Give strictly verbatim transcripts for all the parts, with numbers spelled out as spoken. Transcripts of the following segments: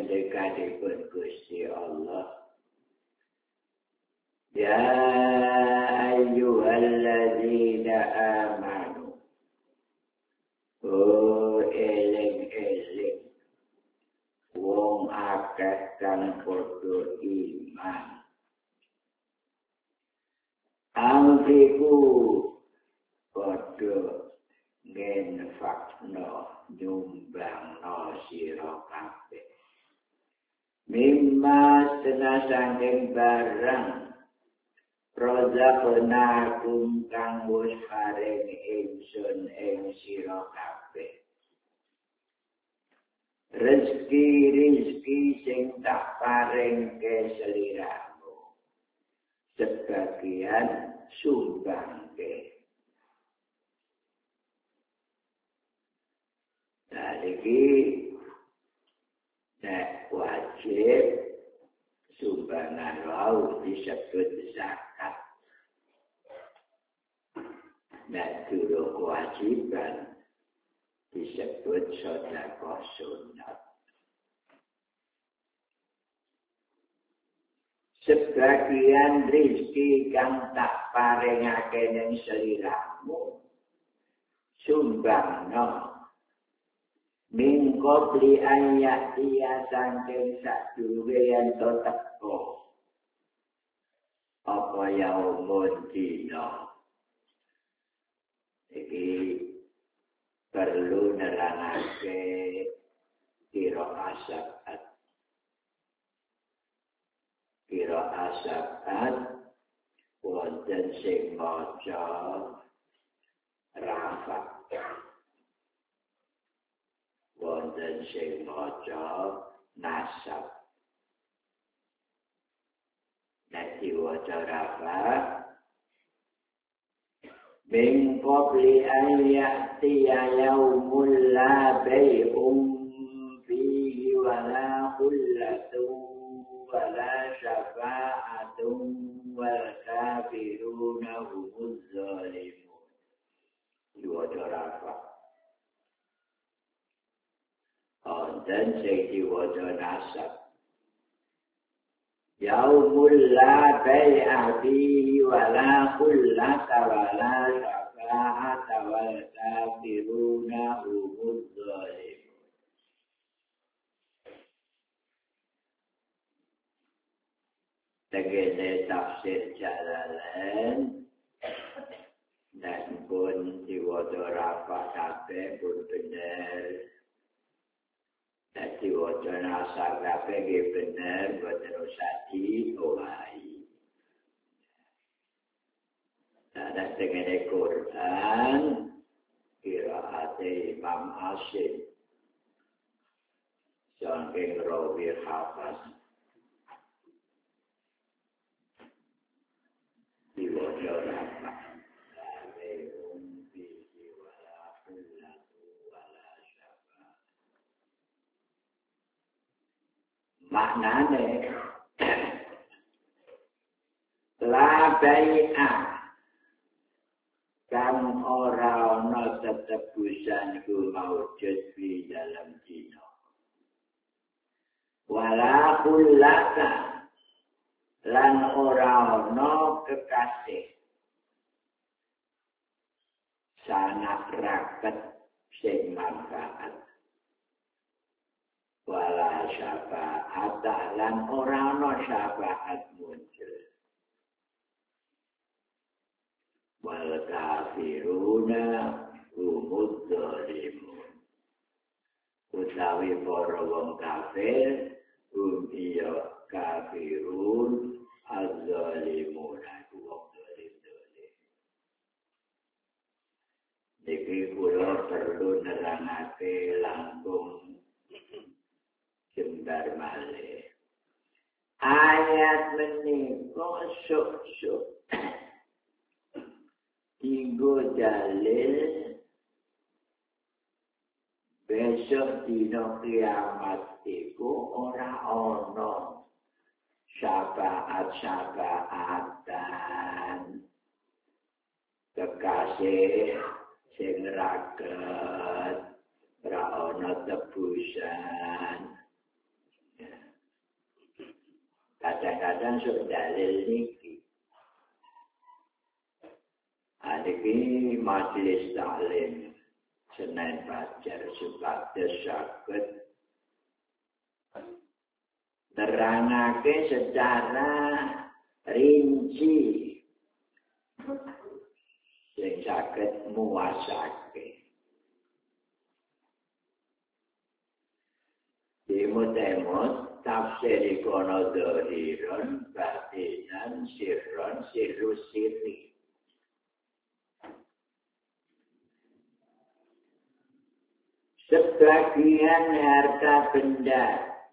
dekatipun Gusti Allah. Ya ayyuhalladzina amanu. Oh eling-eling wong akeh kang padha iman. Angkiku padha ngenfakno nyumbangno sira kabeh. Mimma setengah sangking barang rozaqnakum kang wis paring ingsun ing sira kabeh. Rezeki-rezeki sing tak paring ke seliramu. Sebagian sumbangke. Nah, iki nek wajib sumbangan wau disebut zakat. Nek durung kewajiban disebut sedekah sunat. Sebagian rezeki kang tak paringake ning sliramu sumbangno mingko beli ayat dia sangking sadurunge yen to teko apa yaumul dina. Iki perlu nerangake kira asabat. Kira asabat wonten sing maca rafa. Wonten sing maca nasab. Nek diwaca rafa min qabli an ya'tiya yaumul la bay'un fihi wa la khullatun wa la syafa'atun wal kafiruna humuz zalimun. Diwaca rafa. Dan sing diwaca nasab. Yaumul la bai'a fihi wa la khullata wa la syafa'ata wal kafiruna humuz zalimun. Tegese tafsir Jalalain dan pun diwaca rafa kabeh pun bener. Jadi wajan asal kabeh nggih bener boten usah diowahi. Ada tengene Quran qiraate Imam Asyid saking rawi Hafaz diwaca apa? Maknane la bai'a kang ora ana tetebusan ku maujud di dalam dina. Wala kullata lan ora ana kekasih sanak raket sing manfaat. Wala syafa'at lan ora ana syafaat muncul. Wal kafiruna humuz zalimun. Utawi para wong kafir hum iya kafirun az-zalimun wong zalim-zalim. Iki kula perlu nerangake langkung jembar malih. Ayat menika sok-sok tinggo dalil besok dina kiamat iku ora ana syafaat-syafaatan kekasih sing raket ora ana tebusan. kadang-kadang sudah dalil niki. Adiki majelis taklim Senin Fajar supados saged nerangake secara rinci sing saged muasake. Imut-imut tafsir ikono dohiron, batinan, sirron, sirru sirri. Sebagian harta benda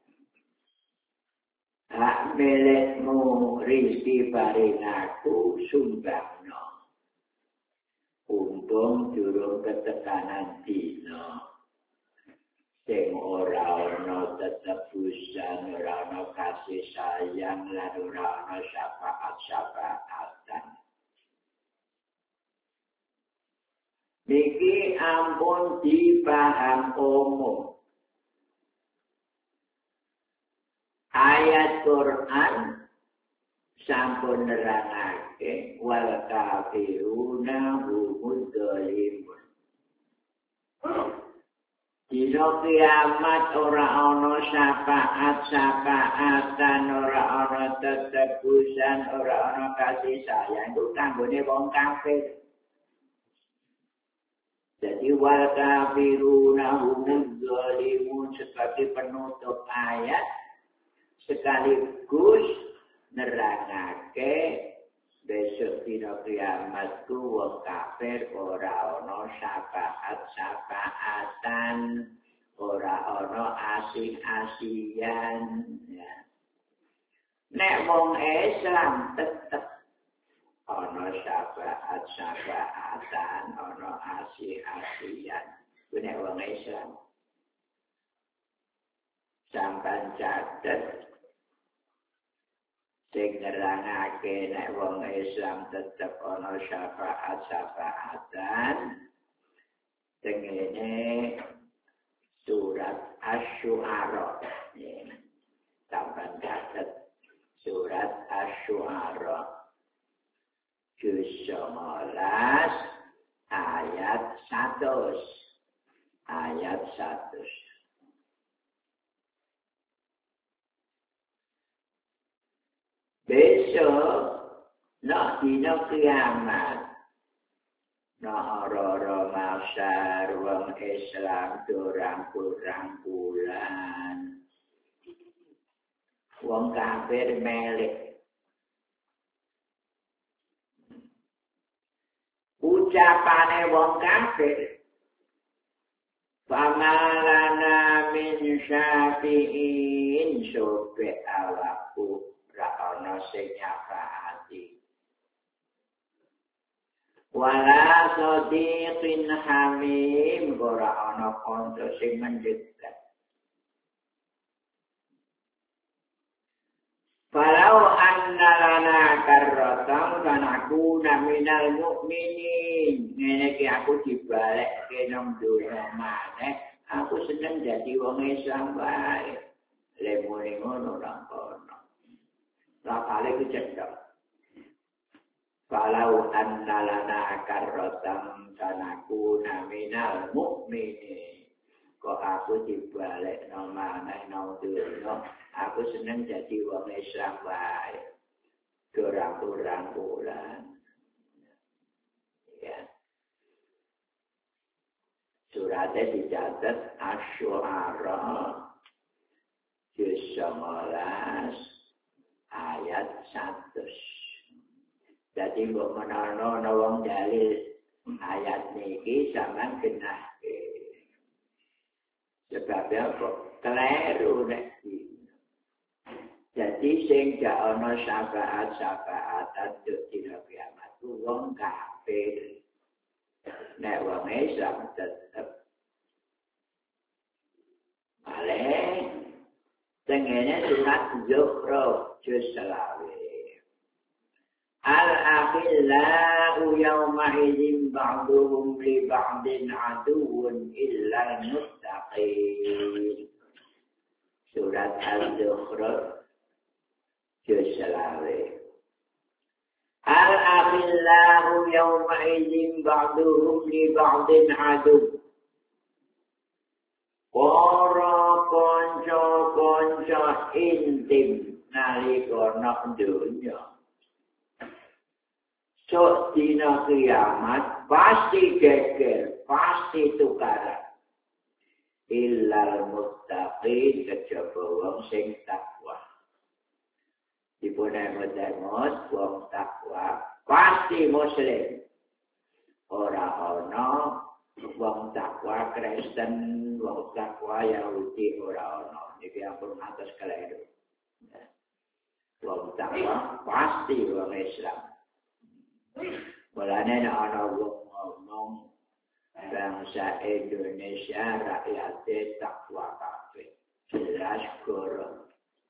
hak milikmu rizki paring aku sumbangno. Umpung durung ketekanan dina. Sing ora ana tetebusan, ora ana kasih sayang, lan ora ana syafaat-syafaatan. Niki ampun dipaham umum. Ayat Quran sampun nerangake wal kafiruna humud dzalimun. Dina kiamat ora ana syafaat-syafaatan, ora ana tetebusan, ora ana kasih sayang. Itu kanggone wong kafir. Jadi wal kafiruna humuz zalimun sebagai penutup ayat sekaligus nerangake besok dina kiamat ku wong kafir ora ana syafaat-syafaatan, ora ana asih-asihan ya. Nek wong Islam tetep ana syafaat-syafaatan, ana asih-asihan. Nek wong Islam sampeyan catet sing nerangake nek wong Islam tetep ana syafaat-syafaatan tengene surat Asy-Syu'ara. Sampeyan catet surat Asy-Syu'ara juz sebelas ayat seratus. Ayat seratus. Besok, nak dina kiamat, nak ora-ora masyar, wong Islam durang-rangkulan, wong kafir melek. Ucapane wong kafir, famalana min syafi'in sobe awakku. Ana sing nyafaati wala sadiqin hamim ora ana kanca sing mendhekat. Falau anna lana karratan kanakuna minal mu'minin. Ngene iki aku dibalekke nang donya maneh, aku seneng dadi wong Islam wae. Lemune ngono nang kono. Rapale ku cedhak. Falau anna lana karrotam kanaku naminal mu'mini. Kok aku dibalik no maneh no dunya. Aku seneng jadi wong Islam wae. Dorang-dorang ya. Suratnya dicatat Asy-Syu'ara juz sebelas ayat seratus. Jadi mbok menawa ana wong dalil ayat niki sampean genahke. Sebab apa? Keliru nek. Jadi sing gak ana syafaat-syafaatan dina kiamat ku wong kafir. Nek wong Islam tetep ale tengene surat Zukhruf juz selawe. Al-akhillau yawma idzin ba'duhum li ba'din aduwwun illa al-muttaqin. Surat Al-Zukhruf Selawe. Al-akhillahu yawma idzin ba'duhum li ba'din adu. Para kanca-kanca intim nalika nek donya. Sok dina kiamat pasti geger, pasti tukaran. Illal muttaqin kejaba wong sing takwa. Dipun-emot-emot wong takwa pasti muslim. Ora ana wong takwa Kristen, wong takwa Yahudi ora ana. Iki ampun atas keliru. Wong takwa pasti wong Islam. Mulane nek ana wong ngomong bangsa Indonesia rakyatnya takwa kabeh. Jelas goro.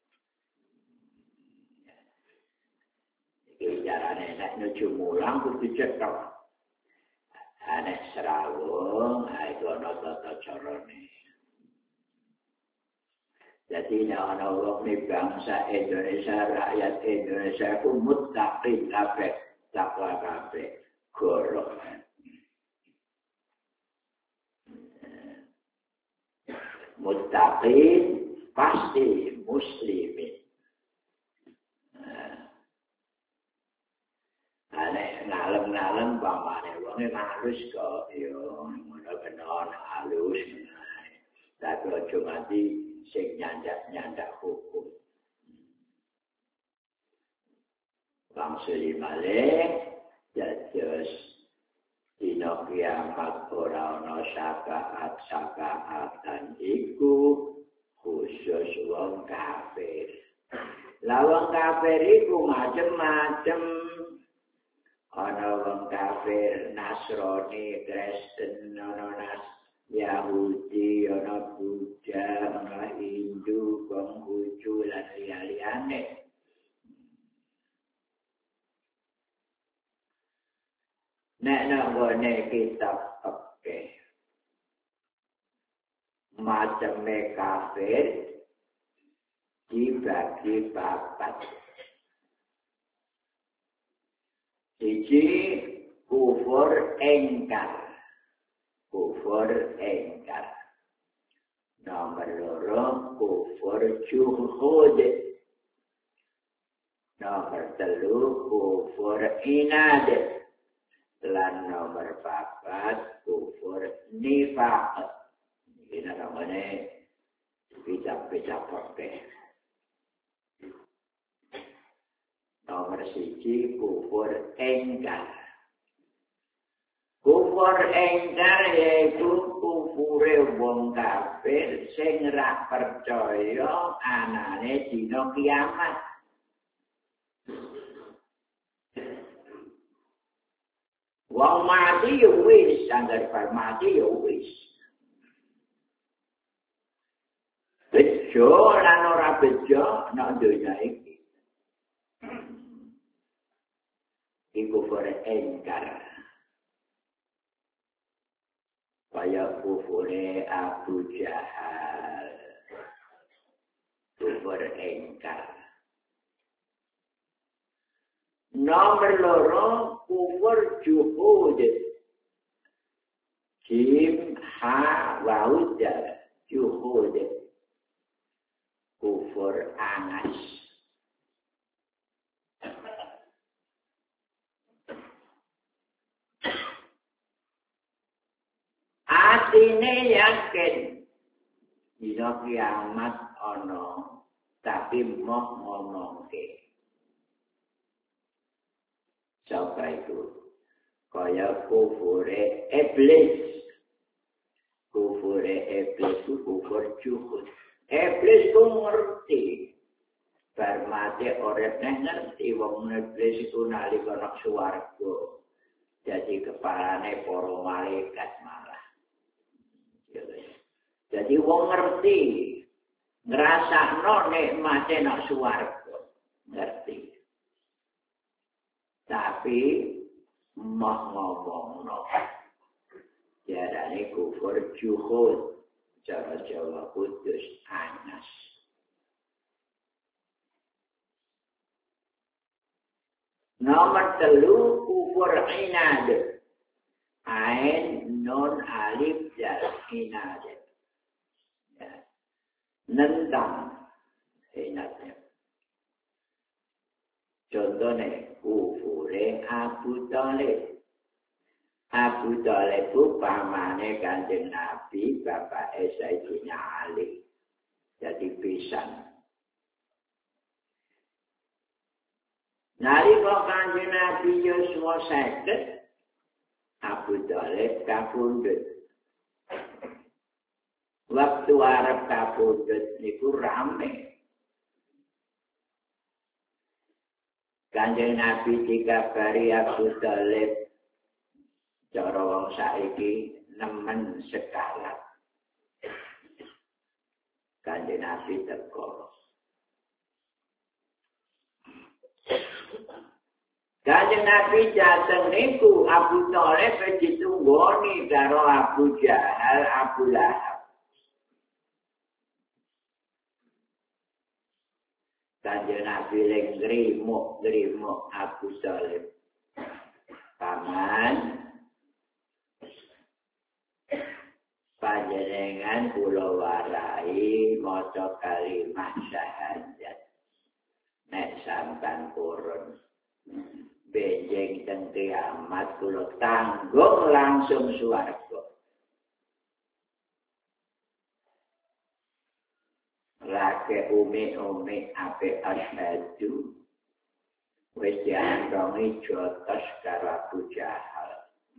Iki jarane nek nuju mulang kudu cetok. Nek serawung iku ana tata carane. Jadi nek ana wong bangsa Indonesia, rakyat Indonesia ku muttaqin kabeh, takwa kabeh. Goro. Muttaqin pasti muslimin. Ane ngalem-ngalem pamane wonge halus kok yo ngono bener halus. Tapi aja mati sing nyandak-nyandak hukum. Bangsa limale jajos dina kiamat ora ana syafaat-syafaatan iku khusus wong kafir. Lah wong kafir iku macem-macem. Ana wong kafir Nasrani, Kristen, ana nas Yahudi, ana Buddha, ana Hindu, Konghucu lan liya-liyane. Nek nggone kitab oke. Maceme kafir dibagi papat. Siji kufur engkar. Kufur engkar. Nomor loro kufur juhud. Nomor telu kufur inad. Lan nomor papat kufur nifaq. Ini namanya kitab-kitab pakai. Nomor siji kufur engkar. Kufur engkar yaitu kufure wong kafir sing ra percaya anane dina kiamat. Wong mati ya wis, sanggar bar mati ya wis. Bejo lan ora bejo nek donya iki. Iku kufur engkar. Kaya kufure Abu Jahal. Kufur engkar. Nomor loro kufur juhud. Jim ha wauda juhud. Kufur angas. Atine yakin dina kiamat ana tapi moh ngomongke. Sapa itu? Kaya kufure iblis. Kufure iblis itu kufur juhud. Iblis itu ngerti. Bar mati urip neh ngerti wong iblis itu nalika nang swarga. Jadi kepalane para malaikat malah. Jadi wong ngerti. Ngrasakno nikmate nang swarga. Ngerti. Tapi mau ngomongno diarani kufur juhud. Cara Jawa kudus anas. Nomor telu kufur inad. Ain non alif dal inad. Ya. Nentang inadnya. Contohnya kufure Abu Thalib. Abu Thalib itu pamane Kanjeng Nabi, bapak Sayyidina Ali. Jadi pisan. Nalika Kanjeng Nabi yuswa seket, Abu Thalib kapundhut. Waktu arep kapundhut niku rame. Kanjeng Nabi dikabari Abu Thalib cara wong saiki nemen sekalat. Kanjeng Nabi teko. Kanjeng Nabi jateng niku Abu Thalib ditunggoni karo Abu Jahal, Abu Lahab. Kanjeng Nabi leng ngrimuk-ngrimuk Abu Thalib. Paman panjenengan kula warai maca kalimat syahadat. Nek sampean purun benjing teng kiamat kula tanggung langsung swarga. Lake umi-umi ape asyhadu wis diandongi jotos karo Abu Jahal.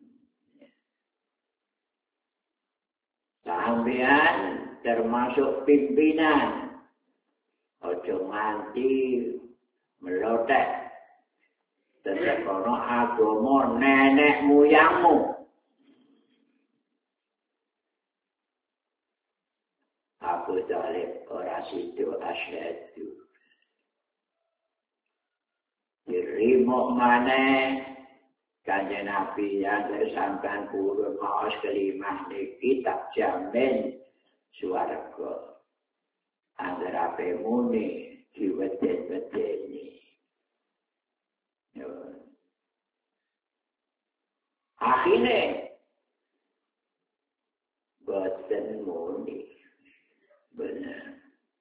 Sampeyan termasuk pimpinan. Ojo nganti melotek. Tetep ono agama nenek moyangmu. Abu Thalib ora sido asyhadu. Dirimuk maneh Kanjeng Nabi yang sampean purun maos kelimah niki tak jamin swarga. Angger ape muni diweden-wedeni. Akhirnya boten muni. Benar.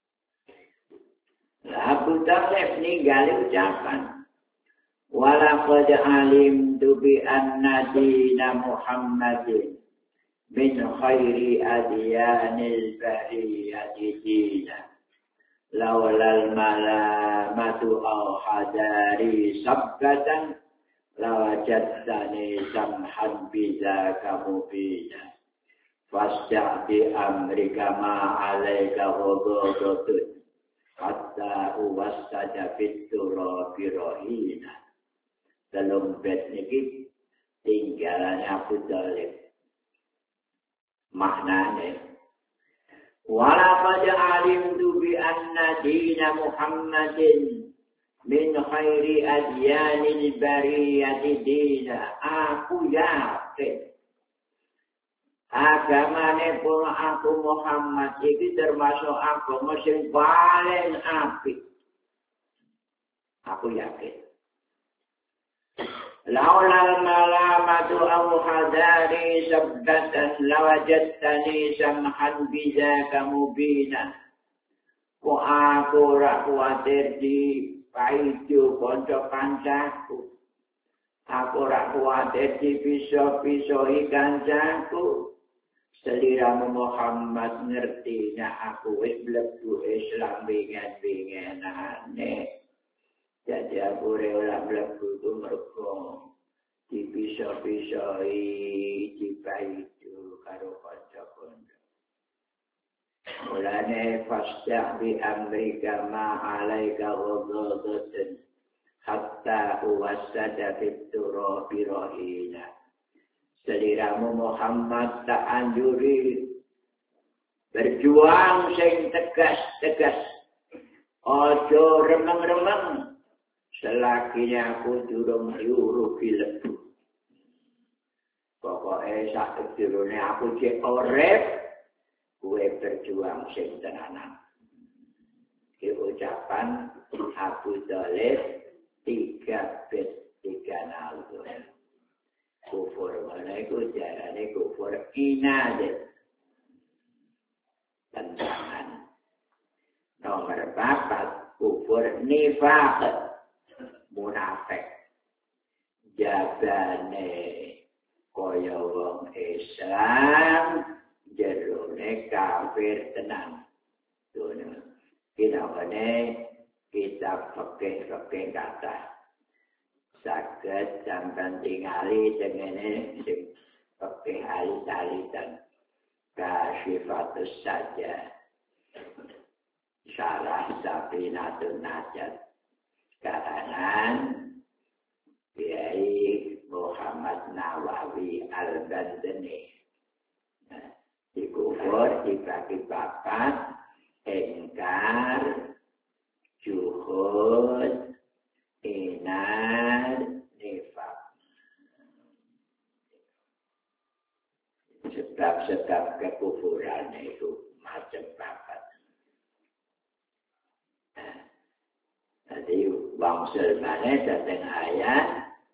Abu Thalib ninggali ucapan. Walaqad alimtu bi anna dina Muhammadin min khairi adyanil bariyati dina laulal malamatu aw hadari sabbatan lawajadtani samhan bizaka mubina fasda' bi amrika ma alaika ghadotun hatta uwassada fit turabi rohina. Dalam bed niki tinggalannya Abu Thalib. Maknanya walaqad alimtu bi anna dina Muhammadin min khairi adyanil bariyati dina. Aku yakin agamane pun aku Muhammad iki termasuk agama sing paling apik. Aku yakin. Laulal malamatu aw hadari sabbatan lawajadtani samhan bizaka mubina. Ko aku ora kuwatir di paido kanca kancaku. Aku ora kuwatir di piso-pisoi kancaku. Seliramu Muhammad ngerti nek aku wis mlebu Islam bingan-binganane. Jadi aku ora mlebu ku mergo dipiso-pisoi dipaido karo kanca-kanca. Mulane fasda' bi amrika ma alaika ghadotun hatta uwassada fit turabi rohina. Seliramu Muhammad tak anjuri berjuang sing tegas-tegas. Ojo remeng-remeng. Selakinya aku durung diurupi lebu. Pokoknya sak durungnya aku cek orep, gue berjuang sing tenanan. Di ucapan Abu Thalib tiga bit inad. Tentangan. Nomor papat kufur nifaq. Munafik. Jabane kaya wong Islam jerone kafir tenan. Dono. Kinapane kitab fikih-fikih kata saged sampeyan tingali dengene sing fikih alit-alitan kasyifatus saja syarah Safinatun Najat karangan Kiai Muhammad Nawawi Al-Bandani. Nah, dikufur dibagi papat engkar juhud inad nifaq. Sebab-sebab kekufuran itu macam papat. Nah, jadi wangsul mana datang ayat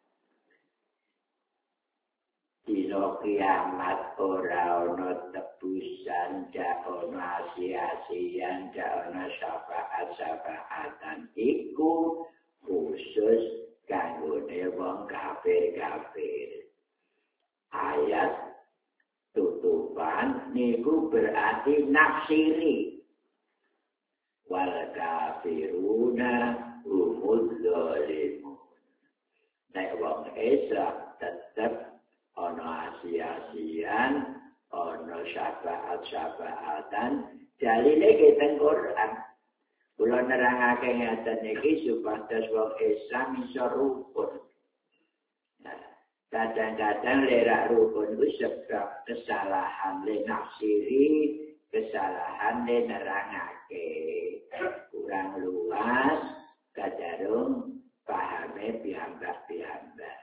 dino kiamat ora ono tebusan ja ono asia-asian ja ono syafaat-syafaatan iku khusus kanggone wong kafir-kafir. Ayat tutupan niku berarti nafsiri. Wal kafiruna humul zalimun. Nek wong Islam tetep ono asia-asian, ono syafaat-syafaatan, dalile keteng Quran. Kula nerangake ngaten iki supados wong Islam iso rukun. Nah, kadang-kadang lerak rukun itu sebab kesalahan le nafsiri, kesalahan le nerangake. Kurang luas, kadarung pahame piyambak-piyambak.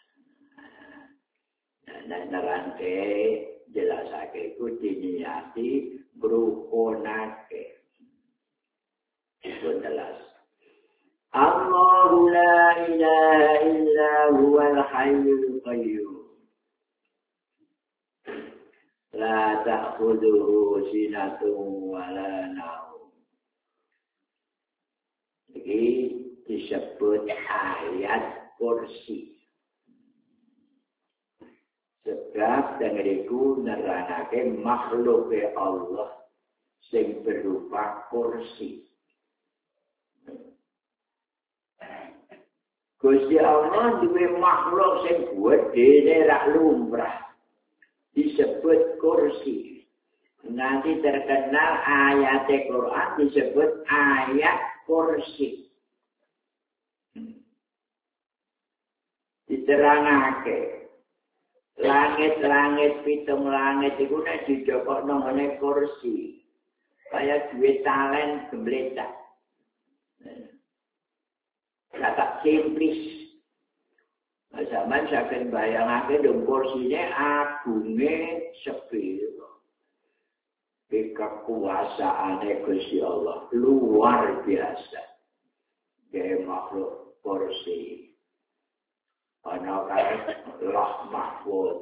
Nah, nerangke jelasake iku diniati ngrukunake. Itu jelas. Allahu la ilaha illa huwal hayyul qayyum. La ta'khudhuhu sinatun wa la naum. Ini disebut ayat kursi. Sebab dengeriku nerangake makhluk Allah sing berupa kursi. Gusti Allah duwe makhluk sing gedene rak lumrah. Disebut kursi. Nanti terkenal ayat Quran disebut ayat kursi. Diterangake langit-langit pitung langit iku nek dijokokno ngene kursi. Kaya duwe talen gembletak. Kata simplis. Nah, zaman saking bayangake dong kursine agunge sepiro. Kekuasaane Gusti Allah luar biasa. Dia makhluk kursi. Ana kae Loh Mahfud.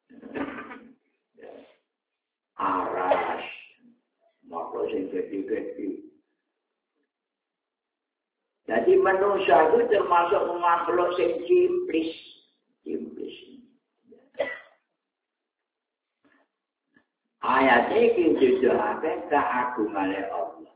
Arash. Makhluk sing gede-gede. Jadi manusia itu termasuk makhluk yang simplis. Simplis. Ayat ini dijelakan keagungan Allah.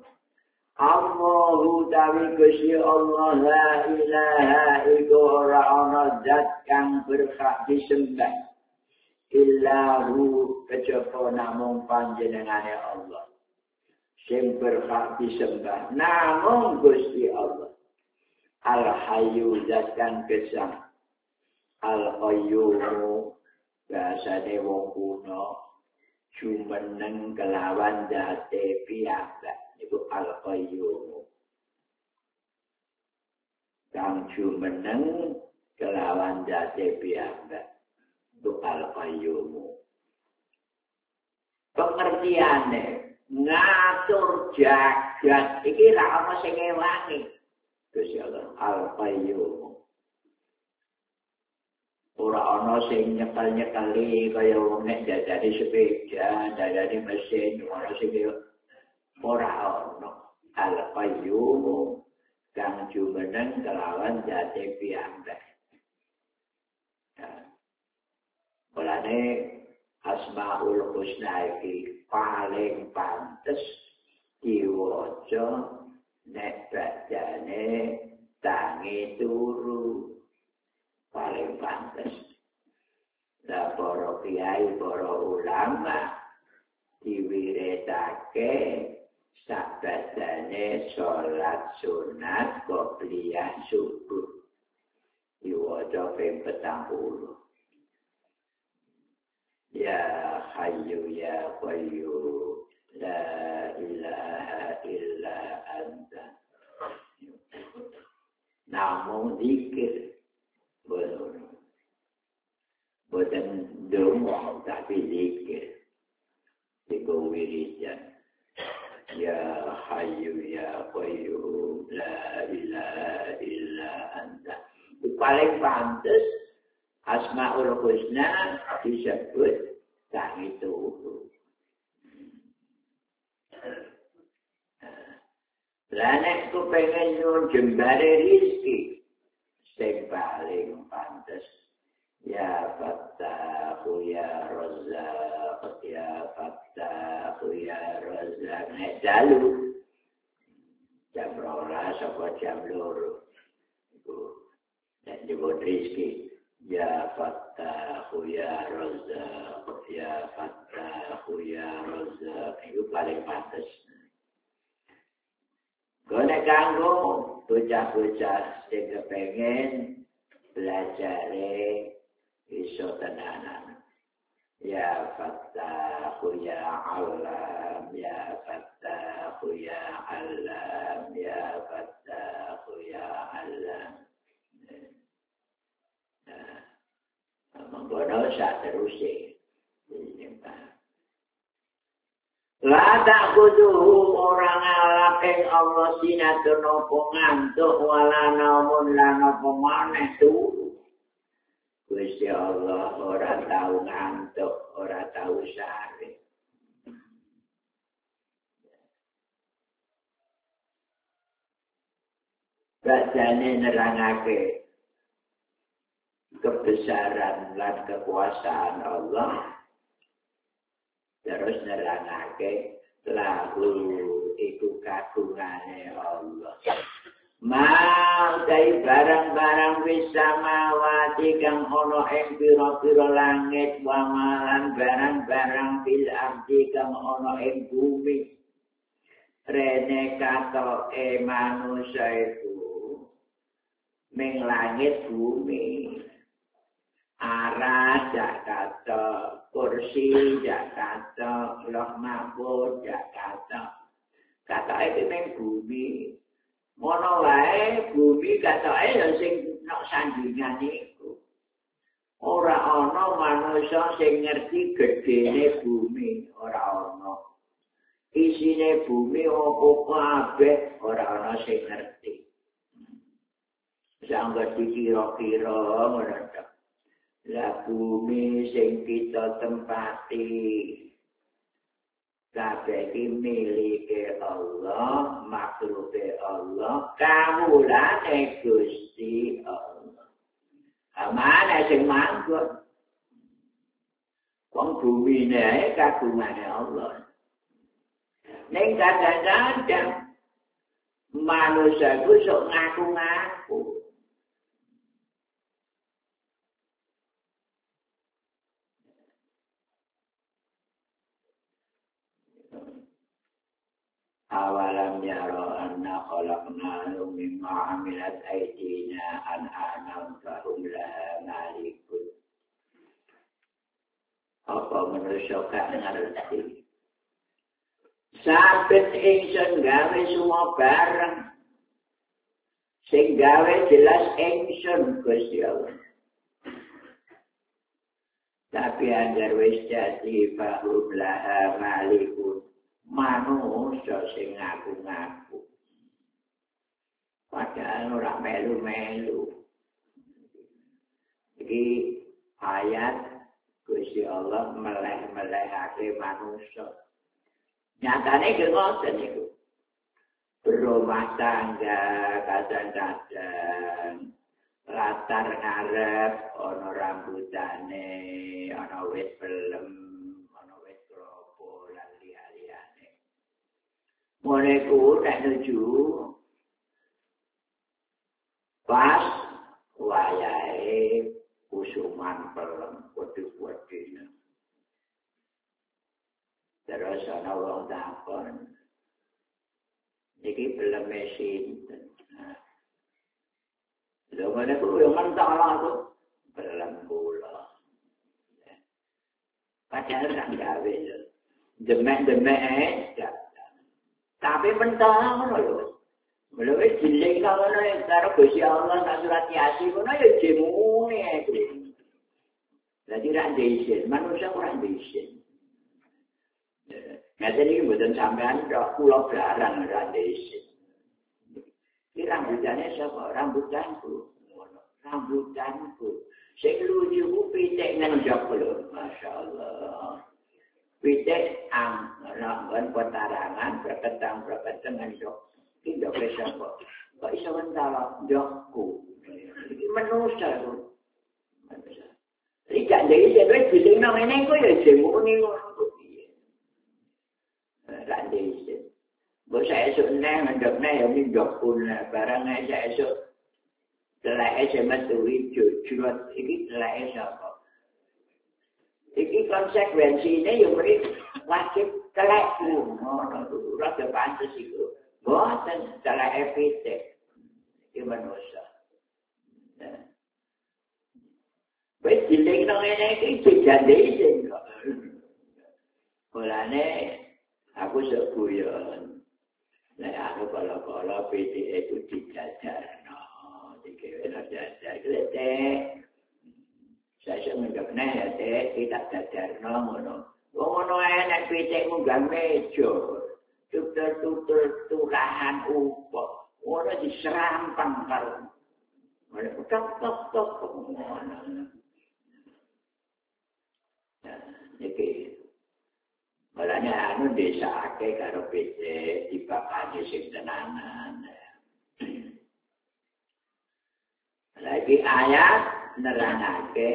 Allahu tawi Gusti Allah la ilaha iku ora ana zat kang berhak disembah. Illa hu kejaba namung panjenengane Allah. Sing berhak disembah namung Gusti Allah. Al-Hayyu zat kang gesang. Al-Qayyum bahasane wong kuno jumeneng kelawan date piyambak niku Al-Qayyum. Kang jumeneng kelawan date piyambak niku Al-Qayyum. Pengertiane ngatur jagat iki ra ana sing ngewangi. Gusti Allah Al-Qayyum. Ora ana sing nyekel-nyekeli kaya wong nek dadane sepeda, dadane mesin, ora sing ora ana. Al-Qayyum kang jumeneng kelawan jati piyambak. Mulane Asmaul Husna iki paling pantes diwaca nek badane tangi turu. Paling pantes. Lah para kiai, para ulama diwiridake sabadane salat sunat qobliyah subuh. Diwaca ping petang puluh. Ya Hayyu ya Qayyum la ilaha illa anta. Namun zikir boten donga tapi zikir. Iku wiridan. Ya Hayyu ya Qayyum la ilaha illa anta. Paling pantes Asmaul Husna disebut tak itu. Lah nek ku pengen nyuwun jembare rezeki sing paling pantes ya Fattahu ya Razzaq ya Fattahu ya Razzaq nek dalu jam rolas apa jam loro iku nek nyuwun rezeki ya Fattahu ya Razzaq ya Fattahu ya Razzaq itu paling pantes. Gone kanggo bocah-bocah sing kepengin belajar iso tenanan. Ya Fattahu ya Alam, ya Fattahu ya Alam, ya Fattahu ya Alam. Mengkono sak teruse. La ta'buduhu orang alake Allah sinatun apa ngantuk wala naumun lan apa maneh turu. Gusti Allah ora tau ngantuk, ora tau sare. Bacane nerangake kebesaran lan kekuasaan Allah. Terus nerangake lahu iku kagungane Allah. Ma dai barang-barang wis samawati kang ana ing pira-pira langit wa malan barang-barang fil ardi kang ana ing bumi. Rene katoke manusa iku ming langit bumi. Arah Jakarta, kursi Jakarta, loh mahfud Jakarta. Kata itu memang bumi. Mono wae bumi kata itu sing nok sandingan iku. Ora ana manusia sing ngerti gedene bumi, ora ana. Isine bumi opo kabeh ora ana sing ngerti. Sampe dikira-kira ngono. La bumi sing kita tempati kabeh iki milike Allah, makhluke Allah, kawulane Gusti Allah. Amane sing manggon. Wong bumi ne kagungane Allah. Ning kadang-kadang manusia ku sok ngaku-ngaku. Awalam yaro anna khalaqnahu mimma amilat aydina an'aman fahum laha malikun. Apa manusia gak ngerti? Saben ingsun gawe semua barang. Sing gawe jelas ingsun Gusti Allah. Tapi anggar wis jadi fahum laha malikun. Manusia sing ngaku-ngaku. Padahal ora melu-melu. Iki ayat Gusti Allah meleh-melehake manusia. Nyatane ki ngoten niku. Berumah tangga kadang-kadang latar ngarep ana rambutane, ana wit pelem, ana wit klopo lan liya-liyane. Moneku nek nuju pas wayahe kusuman pelem wedhi-wedhine. Terus ana wong takon, iki peleme sinten? Lho ngene ku yo mentok aku pelem kula. Padahal ra gawe lho. Demek-demek ya. Tapi mentok ngono lho. Lho wis dilek ngono karo Gusti Allah sak surat Yasin ngono ya jemune iki. Dadi ra diisin, manusia ora diisin. Ngaten iki mboten sampean kok kula barang ra diisin. Iki rambutane sapa? Rambutanku. Rambutanku. Sing lucu ku pitik nang njaba lho, masyaallah. Pitik ang nang petarangan berketang-berketang nang njaba. Iki njoke sapa? Kok iso mentala njokku. Iki manusia lho. Manusia. Iki gak ndek iki wis biling nang ngene kok ya jemune ngono piye. Ra ndek. Bos saya esok neng ndekne ya njokku barang saya esok telake semet hijau, curut iki telake sapa? Iki konsekuensine yo mriki wajib telekmu, ngono ora pantes iku. Boten telake pitik. Iki manusia. Wis dilek nang ngene iki dijandhi sing kok. Mulane aku sok guyon. Nek aku kala-kala pitik itu dijajarno. Dikewe jajar kletek. Saya menggapne ya teh kita jajarno ngono. Wong ngono ae nek pitik munggah meja. Tutur-tutur turahan upo. Ngono diserampang karo. Ora tok-tok-tok ngono. Iki malahnya anu desake karo pitik dibakane sing tenanan. Lagi ayat nerangake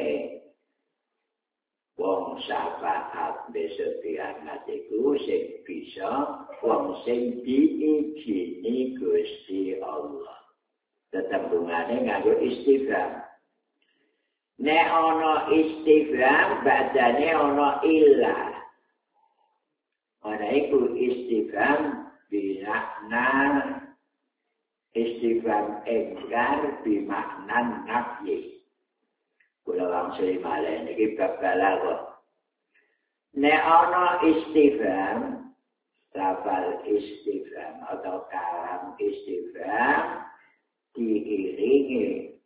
wong syafaat besok kiamat iku sing bisa wong sing diijini Gusti Allah. Tetembungane nganggo istifham. Nek ana istifham badane ana illah. Ana iku istifham bilakna istifham enggar bimaknan nafyi. Kula langsung malen iki bab balaghah. Nek ana istifham, lafal istifham atau kalam istifham diiringi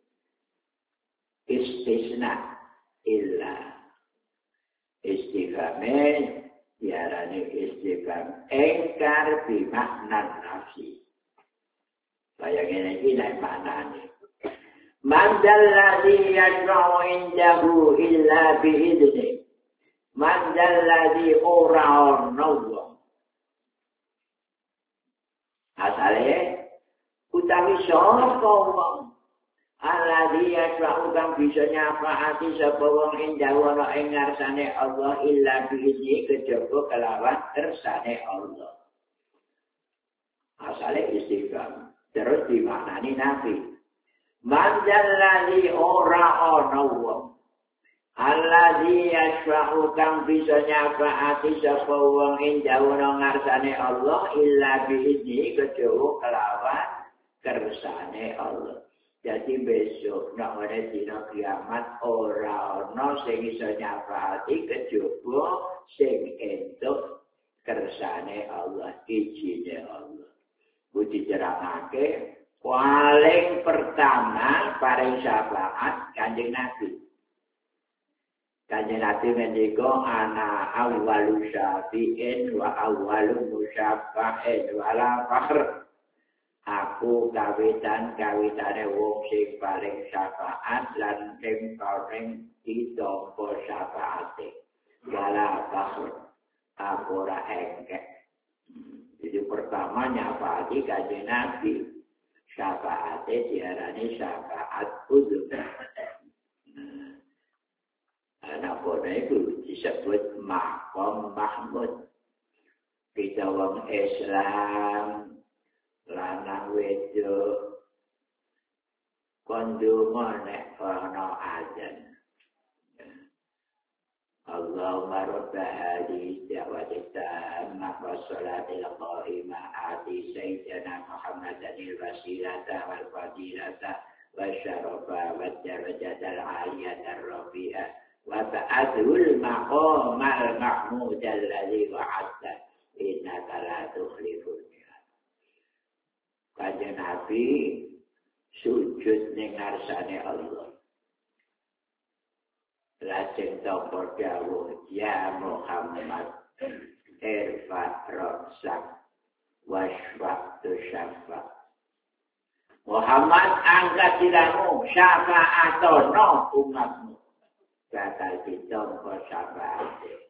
istisna illa. Istifhame diarani istifham enggar bimaknan nafyi. Bayangin ini naik maknanya. Man dalladhi yashfa'u indahu illa bi'idni. Man dalladhi ora ono. Asale utawi sapa wong alladhi yashfa'u kang bisa nyafaati sapa wong indahu ana ing ngarsane Allah illa bi'idni kejaba kelawan kersane Allah. Asale istighfar. Terus dimaknani nabi. Manjalladhi ora ana wong. Alladhi yashfa'u kang bisa nyafaati sapa wong indahu nang ngarsane Allah illa bi'izni kejawa kelawan kersane Allah. Jadi besok nek ana dina kiamat ora ana sing iso nyafaati kejaba sing entuk kersane Allah, ijine Allah. Budi jerangake paling pertama paling syafaat Kanjeng Nabi. Kanjeng Nabi mendika ana awwalu syafi'in wa awwalu musyafa'in wala fakhr. Aku kawitan kawitane wong sing paling syafaat lan sing paling ditampa syafaate. Wala fakhr. Aku ora engkek. Jadi pertama nyafaati kanjeng Nabi. Syafaate diarani syafaat udhur. Anak bodoh itu disebut Maqam Mahmud. Kita wong Islam lanang wedok kondungo nek ana azan. Allahumma rabba hadhihi da'wati tammah wa salatil qa'imah ati sayyidina Muhammadan al-wasilata wal fadilata wa syarafa wa darajatal aliyata rafi'ah wa ba'athul maqamal mahmud alladhi wa'adta innaka la tukhliful mi'ad. Kanjeng Nabi sujud ning ngarsane Allah. Lajeng tampa dawuh ya Muhammad irfa ra'sak wasfa'tu syafa. Muhammad angkat dirimu syafa'atono umatmu. Bakal ditampa syafa'ate.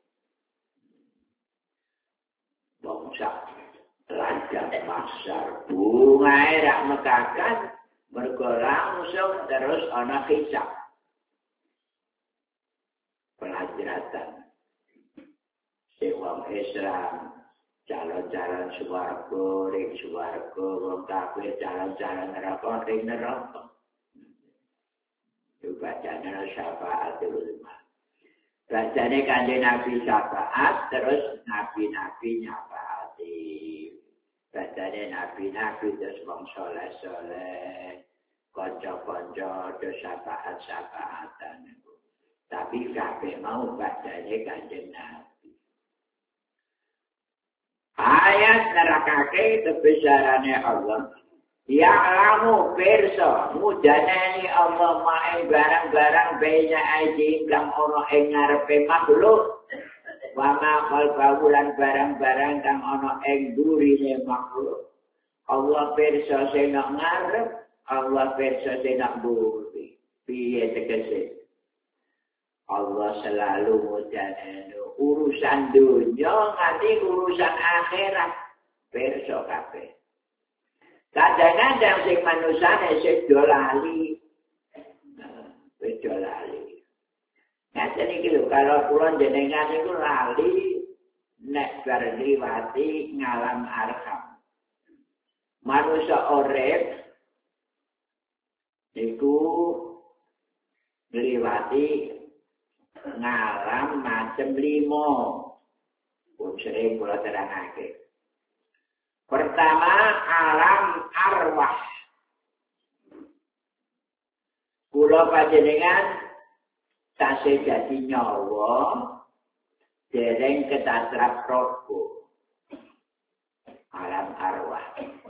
Bangsa lanjut masyar bungae rak mekakan mergo langsung terus ana hisab. Pelajaran si wong Islam jalan-jalan swarga ring swarga wong kafir jalan-jalan neraka ring neraka. Itu bacanya syafaat ulama. Bacanya kanjeng Nabi syafaat terus nabi-nabi nyafaati. Bacanya nabi-nabi terus wong soleh-soleh kanca-kanca terus syafaat-syafaatan. Tapi kabeh mau bacanya kanjeng Nabi. Ayat nerakake kebesarannya Allah. Ya alamu perso mujanani Allah maing barang-barang benya aji kang ana ing ngarepe makhluk. Wa ma khalqahu lan barang-barang kang ana ing durine makhluk. Allah perso sing ngarep, Allah perso sing mburi. Piye tegese? Allah selalu mudahkan urusan dunia nganti urusan akhirat perso kabeh. Kadang-kadang sing manusane sing dolali. Wis dolali. Ngaten iki lho kalau kula jenengan niku lali nek bar liwati ngalam arham. Manusia urip niku ngliwati ngalam macam limo. Pun sering kula terangake. Pertama alam arwah. Kula panjenengan tasih dadi nyawa dereng ketatrap rogo. Alam arwah.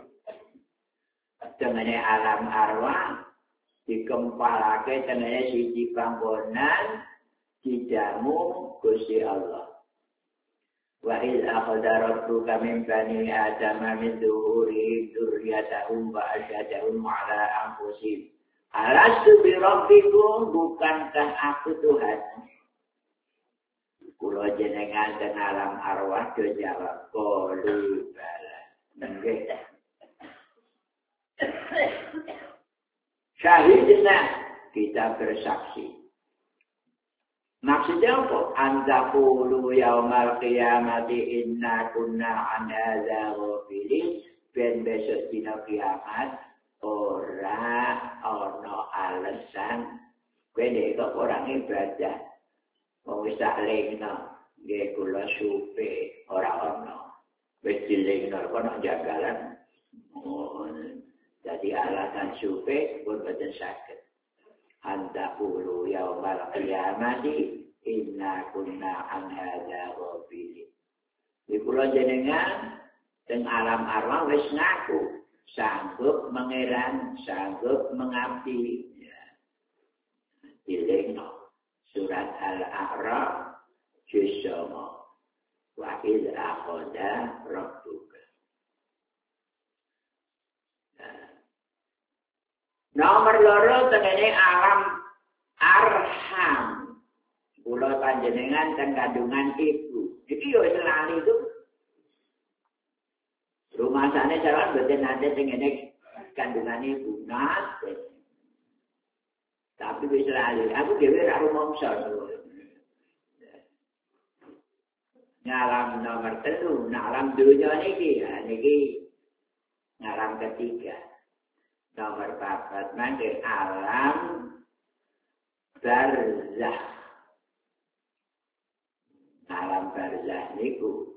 Tengene alam arwah dikempalake tengene siji panggonan dijamu Gusti Allah. Wa iz akhadha rabbuka min bani adama min dhuhurihim dzurriyyatahum wa asyhadahum 'ala anfusihim. Alastu bi rabbikum, bukankah aku Tuhan? Kula jenengan teng alam arwah do jawab qalu bala. Nggih. Syahidna, kita bersaksi. Maksudnya apa? Antaqulu yaumal qiyamati inna kunna an hadza ghafilin. Ben besok dina kiamat ora ana alasan kowe kok ora ibadah. Wong wis tak lingno, nggih kula supe ora ana. Wis dilingno kok nak jagalan. Oh, jadi alasan supe pun boten saged. Anta ulu yaumal qiyamati inna kunna an hadza ghafilin. Di kula jenengan teng alam arwah wis ngaku sanggup mengeran, sanggup mengabdi. Ya. Dilingno surat Al-A'raf juz sanga. Wa iz akhadha rabbuka. Nomor loro tengene alam arham. Kula panjenengan teng kandungan ibu. Iki yo lali itu. Rumah sana jalan boten nate tengene kandungan ibu. Nate. Tapi wis lali. Aku dhewe ra rumangsa. Ngalam nomor telu, ngalam dunia niki, niki ngalam ketiga. Nomor papat mangke alam barzah. Alam barzah niku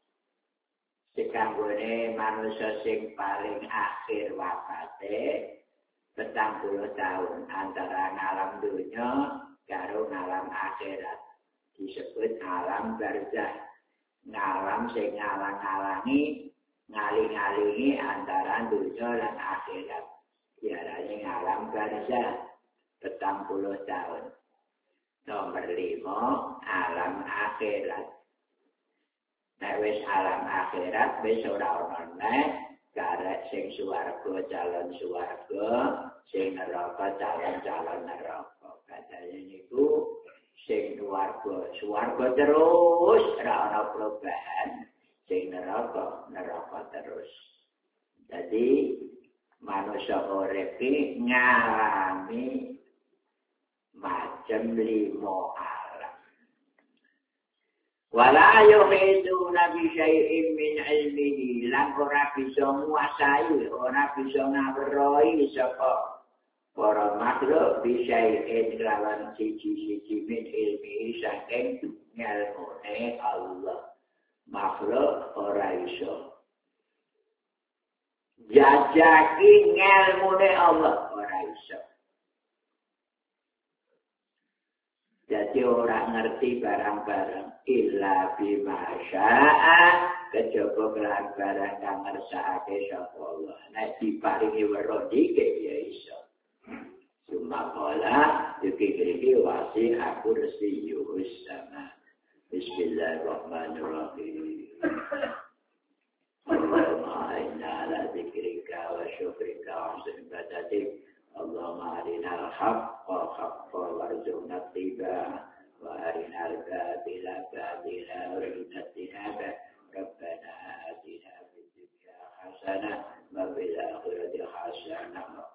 sekanggone manusia sing paling akhir wafate petang puluh tahun antara ngalam dunia karo ngalam akhirat disebut alam barzah. Ngalam sing ngalang-ngalangi ngaling-ngalingi antara dunia dan akhirat. Diarani ngalam barzah petang puluh tahun. Nomor lima alam akhirat. Nek wis alam akhirat wis ora ana neh karek sing swarga calon swarga, sing neraka calon-calon neraka. Katanya niku sing swarga swarga terus ora ana perubahan, sing neraka neraka terus. Jadi manusia urip iki ngalami macam limo alam. Wala yuhiduna bi syai'in min ilmihi, lan ora bisa nguasai, ora bisa ngawruhi sapa para makhluk bi syai'in kelawan siji-siji min ilmihi saking ngelmune Allah. Makhluk ora iso jajaki ngelmune Allah, ora iso. Jadi orang ngerti barang-barang illa bima syaa kejaba kelan barang kang ngersakake sapa Allah. Nek diparingi weruh dikek ya iso. Cuma pola dikiki wasi aku resi yus sama. Bismillahirrahmanirrahim. Allahumma inna ala dzikrika wa syukrika wa husni ibadatik. Allahumma arinal haqqa haqqa warzuqna ittiba'ah wa arinal batila batila warzuqna ijtinabah. Rabbana atina fid dunya hasanah wa fil akhirati hasanah